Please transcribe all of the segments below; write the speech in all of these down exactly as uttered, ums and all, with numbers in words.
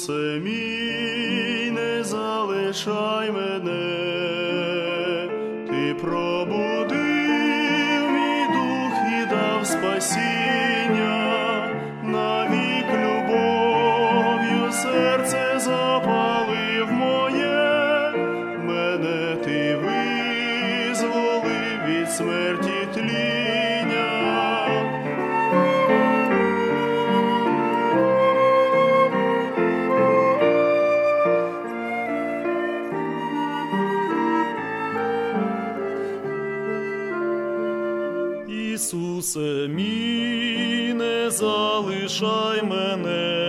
Ісусе мій, не залишай мене, Ти пробудив мій дух і дав спасіння, навік любов'ю серце запалив моє, мене Ти визволив від смерті тління. Ісусе мій, не залишай мене,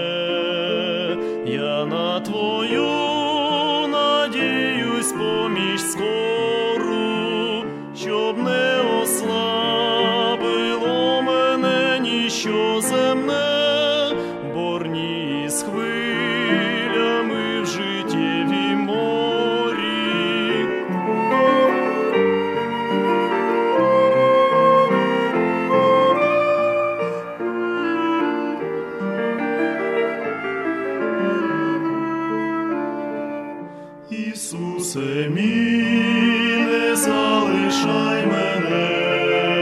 я на Твою надіюсь поміч скору, щоб не ослабило мене ніщо земне, борні з хвилями в життєвім морі. Ісусе мій, не залишай мене,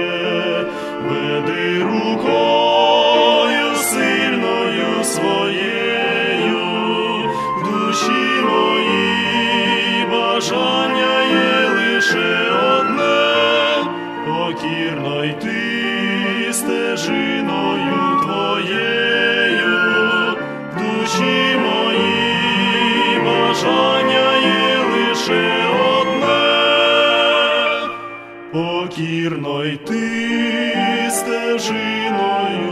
веди рукою сильною своєю, в душі моїй бажання є лише одне, покірно йти стежиною Твоєю, в душі моїй бажання є лише одне, покірно йти стежиною